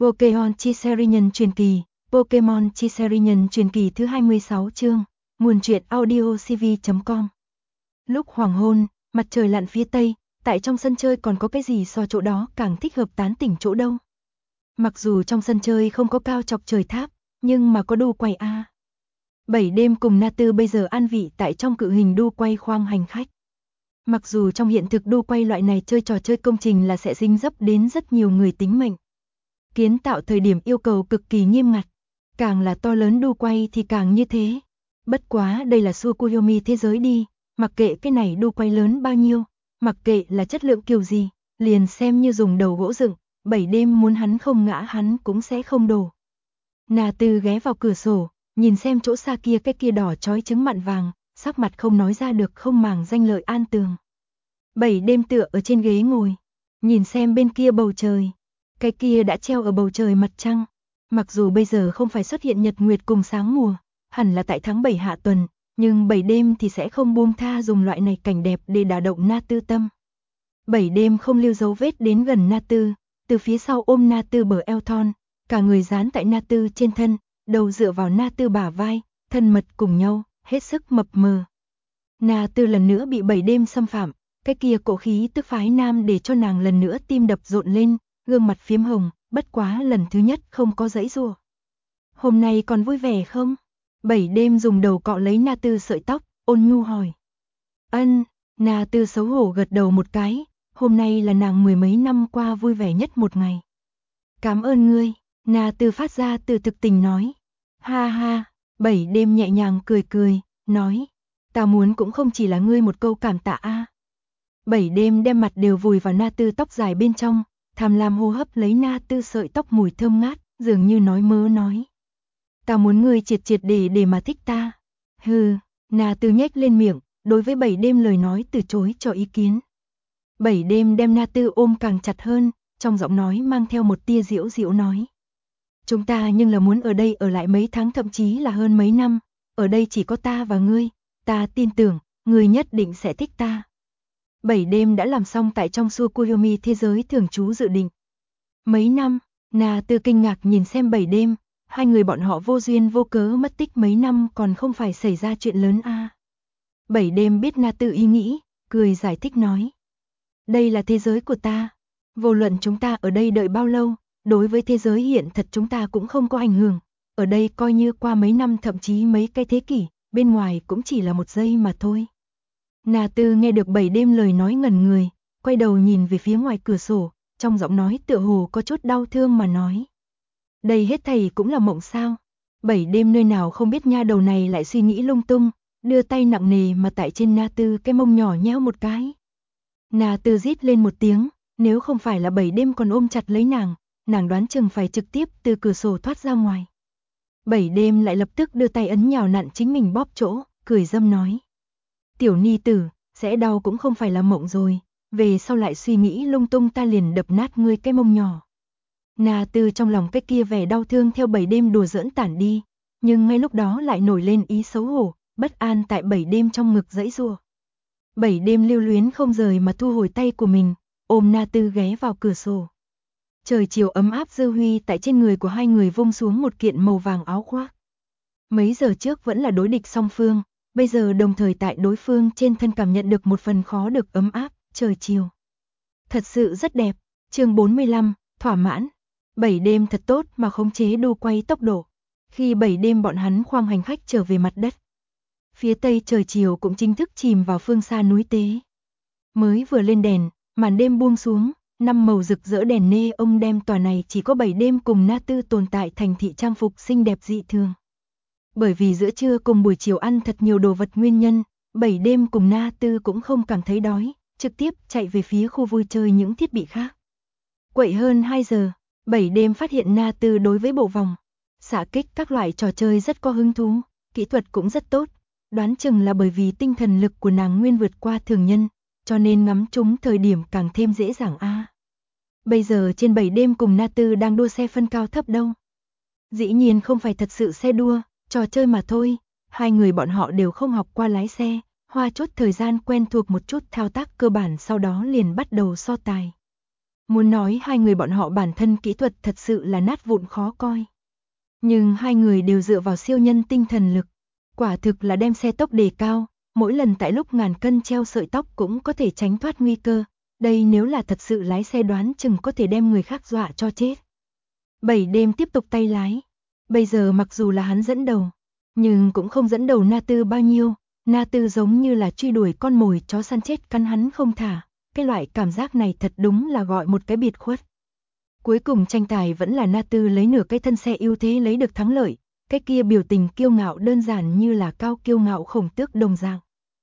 Pokémon Chi Nhân truyền kỳ, Pokémon Chi Nhân truyền kỳ thứ 26 chương, nguồn truyện audio cv.com. Lúc hoàng hôn, mặt trời lặn phía tây, tại trong sân chơi còn có cái gì so chỗ đó càng thích hợp tán tỉnh chỗ đâu. Mặc dù trong sân chơi không có cao chọc trời tháp, nhưng mà có đu quay a. 7 đêm cùng Na Tư bây giờ an vị tại trong cự hình đu quay khoang hành khách. Mặc dù trong hiện thực đu quay loại này chơi trò chơi công trình là sẽ dính dấp đến rất nhiều người tính mệnh. Kiến tạo thời điểm yêu cầu cực kỳ nghiêm ngặt, càng là to lớn đu quay thì càng như thế. Bất quá đây là Tsukuyomi thế giới đi, mặc kệ cái này đu quay lớn bao nhiêu, mặc kệ là chất lượng kiểu gì, liền xem như dùng đầu gỗ dựng, 7 đêm muốn hắn không ngã hắn cũng sẽ không đổ. Na Tư ghé vào cửa sổ, nhìn xem chỗ xa kia cái kia đỏ chói trứng mặn vàng, sắc mặt không nói ra được không màng danh lợi an tường. 7 đêm tựa ở trên ghế ngồi, nhìn xem bên kia bầu trời. Cái kia đã treo ở bầu trời mặt trăng, mặc dù bây giờ không phải xuất hiện nhật nguyệt cùng sáng mùa, hẳn là tại tháng 7 hạ tuần, nhưng 7 đêm thì sẽ không buông tha dùng loại này cảnh đẹp để đả động Na Tư tâm. 7 đêm không lưu dấu vết đến gần Na Tư, từ phía sau ôm Na Tư bờ eo thon, cả người dán tại Na Tư trên thân, đầu dựa vào Na Tư bả vai, thân mật cùng nhau, hết sức mập mờ. Na Tư lần nữa bị 7 đêm xâm phạm, cái kia cổ khí tức phái nam để cho nàng lần nữa tim đập rộn lên, gương mặt phiếm hồng, bất quá lần thứ nhất không có giãy giụa. Hôm nay còn vui vẻ không? 7 đêm dùng đầu cọ lấy Na Tư sợi tóc, ôn nhu hỏi. Ân, Na Tư xấu hổ gật đầu một cái, hôm nay là nàng mười mấy năm qua vui vẻ nhất một ngày. Cảm ơn ngươi, Na Tư phát ra từ thực tình nói. Ha ha, 7 đêm nhẹ nhàng cười cười, nói. Ta muốn cũng không chỉ là ngươi một câu cảm tạ a. 7 đêm đem mặt đều vùi vào Na Tư tóc dài bên trong, tham lam hô hấp lấy Na Tư sợi tóc mùi thơm ngát, dường như nói mớ nói. Ta muốn ngươi triệt triệt để mà thích ta. Hừ, Na Tư nhếch lên miệng, đối với 7 đêm lời nói từ chối cho ý kiến. 7 đêm đem Na Tư ôm càng chặt hơn, trong giọng nói mang theo một tia giễu giễu nói. Chúng ta nhưng là muốn ở đây ở lại mấy tháng thậm chí là hơn mấy năm, ở đây chỉ có ta và ngươi, ta tin tưởng, ngươi nhất định sẽ thích ta. 7 đêm đã làm xong tại trong Tsukuyomi thế giới thường trú dự định. Mấy năm, Na Tư kinh ngạc nhìn xem 7 đêm, hai người bọn họ vô duyên vô cớ mất tích mấy năm còn không phải xảy ra chuyện lớn a. 7 đêm biết Na Tư ý nghĩ, cười giải thích nói. Đây là thế giới của ta, vô luận chúng ta ở đây đợi bao lâu, đối với thế giới hiện thật chúng ta cũng không có ảnh hưởng, ở đây coi như qua mấy năm thậm chí mấy cái thế kỷ, bên ngoài cũng chỉ là một giây mà thôi. Na Tư nghe được 7 đêm lời nói ngẩn người, quay đầu nhìn về phía ngoài cửa sổ, trong giọng nói tựa hồ có chút đau thương mà nói. Đây hết thảy cũng là mộng sao? 7 đêm nơi nào không biết nha đầu này lại suy nghĩ lung tung, đưa tay nặng nề mà tại trên Na Tư cái mông nhỏ nhéo một cái. Na Tư rít lên một tiếng, nếu không phải là 7 đêm còn ôm chặt lấy nàng đoán chừng phải trực tiếp từ cửa sổ thoát ra ngoài. 7 đêm lại lập tức đưa tay ấn nhào nặn chính mình bóp chỗ, cười dâm nói. Tiểu ni tử, sẽ đau cũng không phải là mộng rồi, về sau lại suy nghĩ lung tung ta liền đập nát ngươi cái mông nhỏ. Na Tư trong lòng cái kia vẻ đau thương theo 7 đêm đùa giỡn tản đi, nhưng ngay lúc đó lại nổi lên ý xấu hổ, bất an tại 7 đêm trong ngực giãy giụa. 7 đêm lưu luyến không rời mà thu hồi tay của mình, ôm Na Tư ghé vào cửa sổ. Trời chiều ấm áp dư huy tại trên người của hai người vung xuống một kiện màu vàng áo khoác. Mấy giờ trước vẫn là đối địch song phương, bây giờ đồng thời tại đối phương trên thân cảm nhận được một phần khó được ấm áp, trời chiều. Thật sự rất đẹp, chương 45, thỏa mãn. 7 đêm thật tốt mà khống chế đu quay tốc độ. Khi 7 đêm bọn hắn khoang hành khách trở về mặt đất. Phía tây trời chiều cũng chính thức chìm vào phương xa núi Tế. Mới vừa lên đèn, màn đêm buông xuống, 5 màu rực rỡ đèn nê ông đem tòa này chỉ có 7 đêm cùng Na Tư tồn tại thành thị trang phục xinh đẹp dị thường. Bởi vì giữa trưa cùng buổi chiều ăn thật nhiều đồ vật nguyên nhân, 7 đêm cùng Na Tư cũng không cảm thấy đói, trực tiếp chạy về phía khu vui chơi những thiết bị khác. Quậy hơn 2 giờ, 7 đêm phát hiện Na Tư đối với bộ vòng, xạ kích các loại trò chơi rất có hứng thú, kỹ thuật cũng rất tốt, đoán chừng là bởi vì tinh thần lực của nàng nguyên vượt qua thường nhân, cho nên ngắm chúng thời điểm càng thêm dễ dàng a. Bây giờ trên 7 đêm cùng Na Tư đang đua xe phân cao thấp đâu. Dĩ nhiên không phải thật sự xe đua, trò chơi mà thôi, hai người bọn họ đều không học qua lái xe, hoa chút thời gian quen thuộc một chút thao tác cơ bản sau đó liền bắt đầu so tài. Muốn nói hai người bọn họ bản thân kỹ thuật thật sự là nát vụn khó coi. Nhưng hai người đều dựa vào siêu nhân tinh thần lực. Quả thực là đem xe tốc đề cao, mỗi lần tại lúc ngàn cân treo sợi tóc cũng có thể tránh thoát nguy cơ. Đây nếu là thật sự lái xe đoán chừng có thể đem người khác dọa cho chết. 7 đêm tiếp tục tay lái. Bây giờ mặc dù là hắn dẫn đầu, nhưng cũng không dẫn đầu Na Tư bao nhiêu. Na Tư giống như là truy đuổi con mồi chó săn chết cắn hắn không thả. Cái loại cảm giác này thật đúng là gọi một cái biệt khuất. Cuối cùng tranh tài vẫn là Na Tư lấy nửa cái thân xe ưu thế lấy được thắng lợi. Cái kia biểu tình kiêu ngạo đơn giản như là cao kiêu ngạo khổng tước đồng dạng.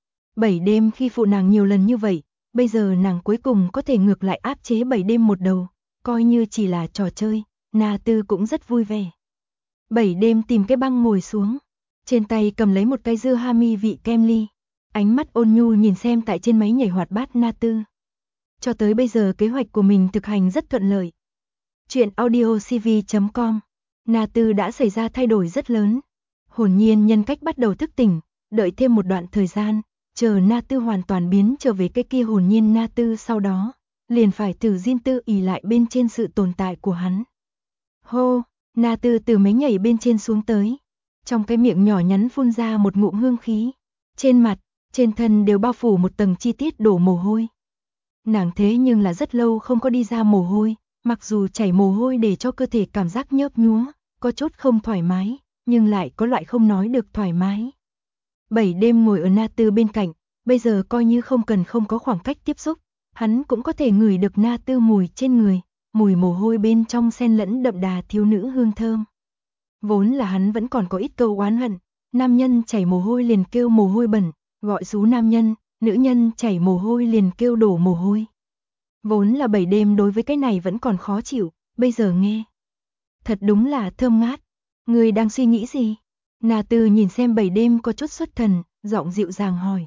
7 đêm khi phụ nàng nhiều lần như vậy, bây giờ nàng cuối cùng có thể ngược lại áp chế 7 đêm một đầu, coi như chỉ là trò chơi, Na Tư cũng rất vui vẻ. 7 đêm tìm cái băng ngồi xuống, trên tay cầm lấy một cái dưa hami vị kem ly, ánh mắt ôn nhu nhìn xem tại trên máy nhảy hoạt bát Na Tư. Cho tới bây giờ kế hoạch của mình thực hành rất thuận lợi. Chuyện audiocv.com. Na Tư đã xảy ra thay đổi rất lớn. Hồn nhiên nhân cách bắt đầu thức tỉnh, đợi thêm một đoạn thời gian, chờ Na Tư hoàn toàn biến trở về cái kia hồn nhiên Na Tư sau đó, liền phải thử riêng tư ỷ lại bên trên sự tồn tại của hắn. Hô, Na Tư từ máy nhảy bên trên xuống tới, trong cái miệng nhỏ nhắn phun ra một ngụm hương khí, trên mặt, trên thân đều bao phủ một tầng chi tiết đổ mồ hôi. Nàng thế nhưng là rất lâu không có đi ra mồ hôi, mặc dù chảy mồ hôi để cho cơ thể cảm giác nhớp nhúa, có chút không thoải mái, nhưng lại có loại không nói được thoải mái. 7 đêm ngồi ở Na Tư bên cạnh, bây giờ coi như không có khoảng cách tiếp xúc, hắn cũng có thể ngửi được Na Tư mùi trên người, mùi mồ hôi bên trong xen lẫn đậm đà thiếu nữ hương thơm. Vốn là hắn vẫn còn có ít câu oán hận, nam nhân chảy mồ hôi liền kêu mồ hôi bẩn, gọi xú nam nhân, nữ nhân chảy mồ hôi liền kêu đổ mồ hôi. Vốn là 7 đêm đối với cái này vẫn còn khó chịu, bây giờ nghe. Thật đúng là thơm ngát. Người đang suy nghĩ gì? Na Tư nhìn xem 7 đêm có chút xuất thần, giọng dịu dàng hỏi.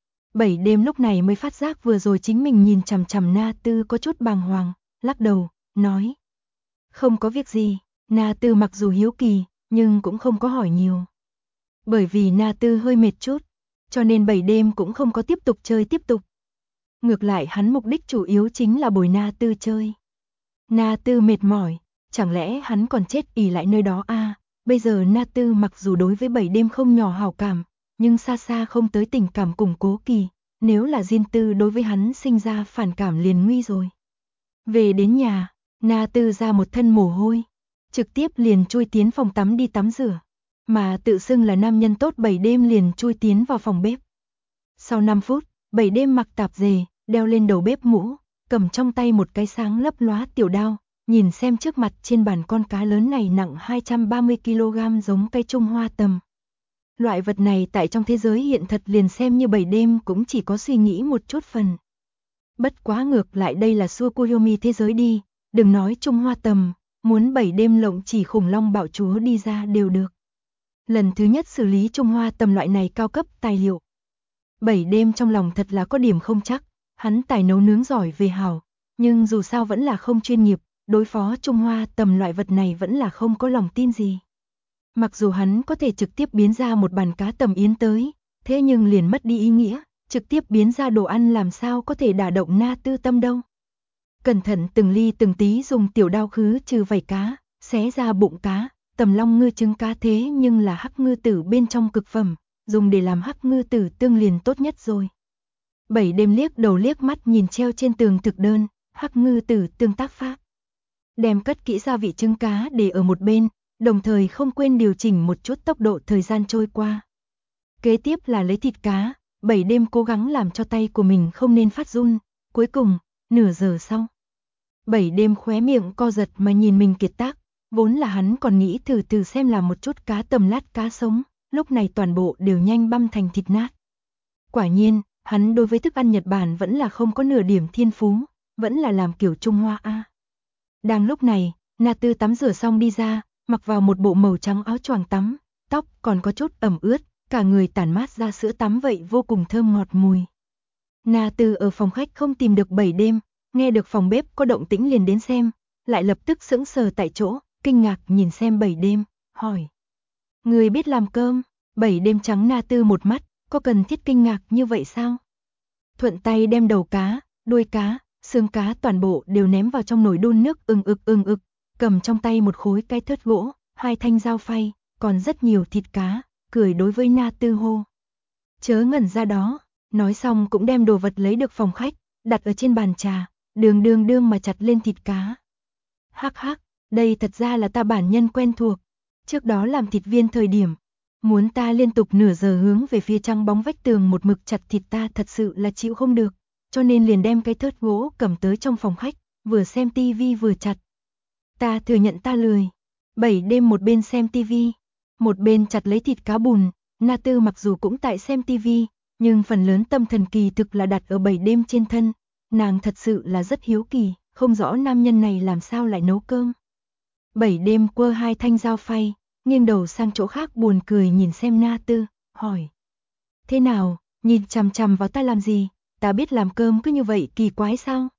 7 đêm lúc này mới phát giác vừa rồi chính mình nhìn chằm chằm Na Tư có chút bàng hoàng, lắc đầu, nói. Không có việc gì, Na Tư mặc dù hiếu kỳ, nhưng cũng không có hỏi nhiều. Bởi vì Na Tư hơi mệt chút, cho nên 7 đêm cũng không có tiếp tục chơi tiếp tục. Ngược lại hắn mục đích chủ yếu chính là bồi Na Tư chơi. Na Tư mệt mỏi, chẳng lẽ hắn còn chết ỉ lại nơi đó à? Bây giờ Na Tư mặc dù đối với 7 đêm không nhỏ hảo cảm, nhưng xa xa không tới tình cảm củng cố kỳ, nếu là Diên Tư đối với hắn sinh ra phản cảm liền nguy rồi. Về đến nhà, Na Tư ra một thân mồ hôi, trực tiếp liền chui tiến phòng tắm đi tắm rửa, mà tự xưng là nam nhân tốt 7 đêm liền chui tiến vào phòng bếp. Sau 5 phút, 7 đêm mặc tạp dề, đeo lên đầu bếp mũ, cầm trong tay một cái sáng lấp lóa tiểu đao, nhìn xem trước mặt trên bàn con cá lớn này nặng 230 kg giống cây Trung Hoa tầm. Loại vật này tại trong thế giới hiện thật liền xem như 7 đêm cũng chỉ có suy nghĩ một chút phần. Bất quá ngược lại đây là Tsukuyomi thế giới đi, đừng nói Trung Hoa tầm, muốn 7 đêm lộng chỉ khủng long bạo chúa đi ra đều được. Lần thứ nhất xử lý Trung Hoa tầm loại này cao cấp tài liệu. 7 đêm trong lòng thật là có điểm không chắc, hắn tài nấu nướng giỏi về hảo, nhưng dù sao vẫn là không chuyên nghiệp, đối phó Trung Hoa tầm loại vật này vẫn là không có lòng tin gì. Mặc dù hắn có thể trực tiếp biến ra một bàn cá tầm yến tới, thế nhưng liền mất đi ý nghĩa, trực tiếp biến ra đồ ăn làm sao có thể đả động Na Tư tâm đâu. Cẩn thận từng ly từng tí dùng tiểu đao khứ trừ vảy cá, xé ra bụng cá, tầm long ngư trứng cá thế nhưng là hắc ngư tử bên trong cực phẩm, dùng để làm hắc ngư tử tương liền tốt nhất rồi. 7 đêm liếc đầu liếc mắt nhìn treo trên tường thực đơn, hắc ngư tử tương tác pháp. Đem cất kỹ gia vị trứng cá để ở một bên, đồng thời không quên điều chỉnh một chút tốc độ thời gian trôi qua. Kế tiếp là lấy thịt cá, 7 đêm cố gắng làm cho tay của mình không nên phát run, cuối cùng, nửa giờ sau. 7 đêm khóe miệng co giật mà nhìn mình kiệt tác, vốn là hắn còn nghĩ thử xem làm một chút cá tầm lát cá sống, lúc này toàn bộ đều nhanh băm thành thịt nát. Quả nhiên, hắn đối với thức ăn Nhật Bản vẫn là không có nửa điểm thiên phú, vẫn là làm kiểu Trung Hoa a. Đang lúc này, Na Tư tắm rửa xong đi ra, mặc vào một bộ màu trắng áo choàng tắm, tóc còn có chút ẩm ướt, cả người tản mát ra sữa tắm vậy vô cùng thơm ngọt mùi. Na Tư ở phòng khách không tìm được 7 đêm, nghe được phòng bếp có động tĩnh liền đến xem, lại lập tức sững sờ tại chỗ, kinh ngạc nhìn xem 7 đêm, hỏi. Người biết làm cơm? 7 đêm trắng Na Tư một mắt, có cần thiết kinh ngạc như vậy sao? Thuận tay đem đầu cá, đuôi cá, xương cá toàn bộ đều ném vào trong nồi đun nước ừng ực, cầm trong tay một khối cái thớt gỗ, 2 thanh dao phay, còn rất nhiều thịt cá, cười đối với Na Tư hô. Chớ ngẩn ra đó, nói xong cũng đem đồ vật lấy được phòng khách, đặt ở trên bàn trà, đương mà chặt lên thịt cá. Hắc hắc, đây thật ra là ta bản nhân quen thuộc, trước đó làm thịt viên thời điểm, muốn ta liên tục nửa giờ hướng về phía trắng bóng vách tường một mực chặt thịt ta thật sự là chịu không được, cho nên liền đem cái thớt gỗ cầm tới trong phòng khách, vừa xem tivi vừa chặt. Ta thừa nhận ta lười. 7 đêm một bên xem tivi, một bên chặt lấy thịt cá bùn. Na Tư mặc dù cũng tại xem tivi, nhưng phần lớn tâm thần kỳ thực là đặt ở 7 đêm trên thân. Nàng thật sự là rất hiếu kỳ, không rõ nam nhân này làm sao lại nấu cơm. 7 đêm quơ 2 thanh dao phay, nghiêng đầu sang chỗ khác buồn cười nhìn xem Na Tư, hỏi. Thế nào, nhìn chằm chằm vào ta làm gì, ta biết làm cơm cứ như vậy kỳ quái sao?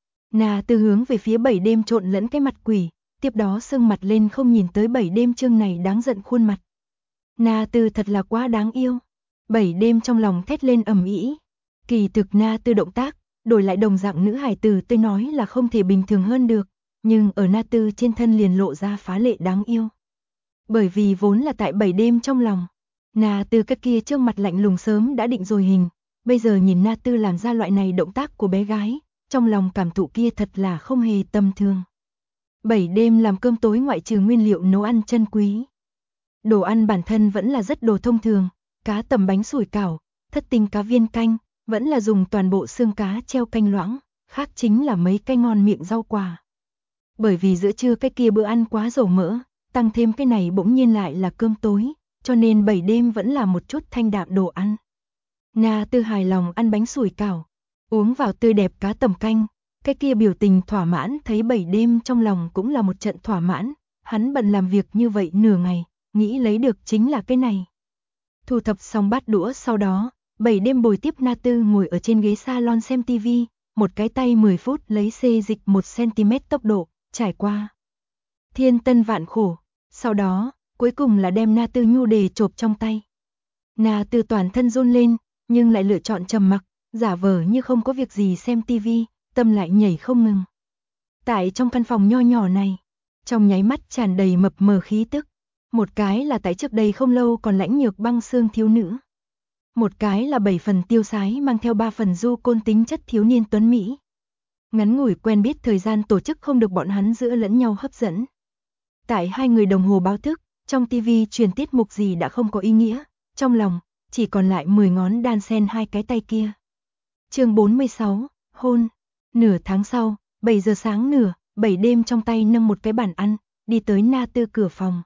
Na Tư hướng về phía 7 đêm trộn lẫn cái mặt quỷ, tiếp đó sưng mặt lên không nhìn tới 7 đêm chương này đáng giận khuôn mặt. Na Tư thật là quá đáng yêu. 7 đêm trong lòng thét lên ầm ĩ. Kỳ thực Na Tư động tác, đổi lại đồng dạng nữ hài tử tôi nói là không thể bình thường hơn được, nhưng ở Na Tư trên thân liền lộ ra phá lệ đáng yêu. Bởi vì vốn là tại 7 đêm trong lòng, Na Tư cái kia trương mặt lạnh lùng sớm đã định rồi hình, bây giờ nhìn Na Tư làm ra loại này động tác của bé gái, trong lòng cảm thụ kia thật là không hề tầm thường. 7 đêm làm cơm tối ngoại trừ nguyên liệu nấu ăn chân quý. Đồ ăn bản thân vẫn là rất đồ thông thường, cá tầm bánh sủi cảo, thất tinh cá viên canh, vẫn là dùng toàn bộ xương cá treo canh loãng, khác chính là mấy cái ngon miệng rau quả. Bởi vì giữa trưa cái kia bữa ăn quá dầu mỡ, tăng thêm cái này bỗng nhiên lại là cơm tối, cho nên 7 đêm vẫn là một chút thanh đạm đồ ăn. Na Tư hài lòng ăn bánh sủi cảo, uống vào tươi đẹp cá tầm canh, cái kia biểu tình thỏa mãn thấy 7 đêm trong lòng cũng là một trận thỏa mãn, hắn bận làm việc như vậy nửa ngày, nghĩ lấy được chính là cái này. Thu thập xong bát đũa sau đó, 7 đêm bồi tiếp Na Tư ngồi ở trên ghế salon xem tivi, một cái tay 10 phút lấy xê dịch 1cm tốc độ, trải qua thiên tân vạn khổ, sau đó, cuối cùng là đem Na Tư nhu đề chộp trong tay. Na Tư toàn thân run lên, nhưng lại lựa chọn trầm mặc, giả vờ như không có việc gì xem tivi, tâm lại nhảy không ngừng. Tại trong căn phòng nho nhỏ này, trong nháy mắt tràn đầy mập mờ khí tức. Một cái là tại trước đây không lâu còn lãnh nhược băng xương thiếu nữ. Một cái là 7 phần tiêu sái mang theo 3 phần du côn tính chất thiếu niên tuấn Mỹ. Ngắn ngủi quen biết thời gian tổ chức không được bọn hắn giữa lẫn nhau hấp dẫn. Tại 2 người đồng hồ báo thức, trong tivi truyền tiết mục gì đã không có ý nghĩa, trong lòng chỉ còn lại 10 ngón đan sen 2 cái tay kia. Chương 46, hôn. Nửa tháng sau, 7 giờ sáng nửa, 7 đêm trong tay nâng một cái bàn ăn, đi tới Na Tư cửa phòng.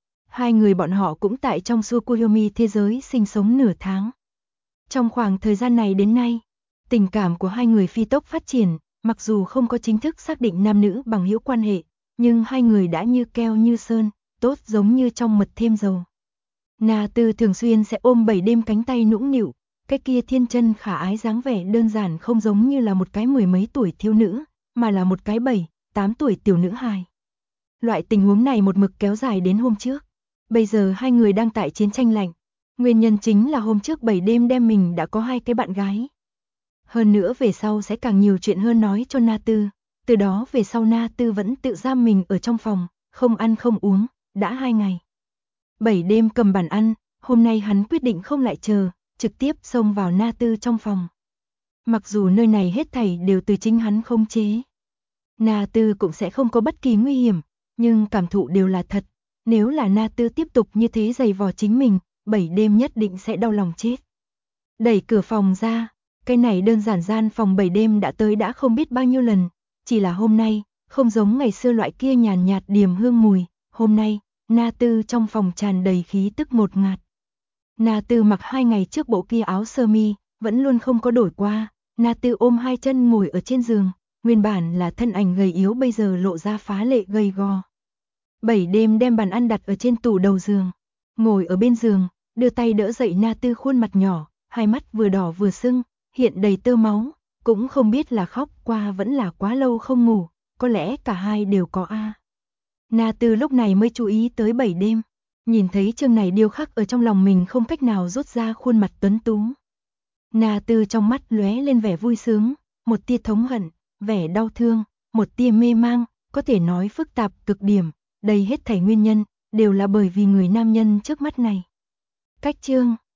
2 người bọn họ cũng tại trong Tsukuyomi thế giới sinh sống nửa tháng. Trong khoảng thời gian này đến nay, tình cảm của 2 người phi tốc phát triển, mặc dù không có chính thức xác định nam nữ bằng hữu quan hệ, nhưng 2 người đã như keo như sơn, tốt giống như trong mật thêm dầu. Na Tư thường xuyên sẽ ôm 7 đêm cánh tay nũng nịu, cái kia thiên chân khả ái dáng vẻ đơn giản không giống như là một cái 10 mấy tuổi thiếu nữ, mà là một cái 7, 8 tuổi tiểu nữ hài. Loại tình huống này một mực kéo dài đến hôm trước. Bây giờ 2 người đang tại chiến tranh lạnh. Nguyên nhân chính là hôm trước 7 đêm đem mình đã có 2 cái bạn gái. Hơn nữa về sau sẽ càng nhiều chuyện hơn nói cho Na Tư. Từ đó về sau Na Tư vẫn tự giam mình ở trong phòng, không ăn không uống, đã 2 ngày. 7 đêm cầm bàn ăn, hôm nay hắn quyết định không lại chờ, trực tiếp xông vào Na Tư trong phòng. Mặc dù nơi này hết thảy đều từ chính hắn khống chế. Na Tư cũng sẽ không có bất kỳ nguy hiểm, nhưng cảm thụ đều là thật. Nếu là Na Tư tiếp tục như thế giày vò chính mình, 7 đêm nhất định sẽ đau lòng chết. Đẩy cửa phòng ra, cái này đơn giản gian phòng 7 đêm đã tới đã không biết bao nhiêu lần, chỉ là hôm nay, không giống ngày xưa loại kia nhàn nhạt điềm hương mùi, hôm nay, Na Tư trong phòng tràn đầy khí tức ngột ngạt. Na Tư mặc 2 ngày trước bộ kia áo sơ mi, vẫn luôn không có đổi qua, Na Tư ôm 2 chân ngồi ở trên giường, nguyên bản là thân ảnh gầy yếu bây giờ lộ ra phá lệ gầy gò. 7 đêm đem bàn ăn đặt ở trên tủ đầu giường, ngồi ở bên giường, đưa tay đỡ dậy Na Tư khuôn mặt nhỏ, hai mắt vừa đỏ vừa sưng, hiện đầy tơ máu, cũng không biết là khóc qua vẫn là quá lâu không ngủ, có lẽ cả hai đều có a. Na Tư lúc này mới chú ý tới 7 đêm, nhìn thấy chương này điêu khắc ở trong lòng mình không cách nào rút ra khuôn mặt tuấn tú. Na Tư trong mắt lóe lên vẻ vui sướng, một tia thống hận, vẻ đau thương, một tia mê mang, có thể nói phức tạp cực điểm, đây hết thảy nguyên nhân, đều là bởi vì người nam nhân trước mắt này. Cách chương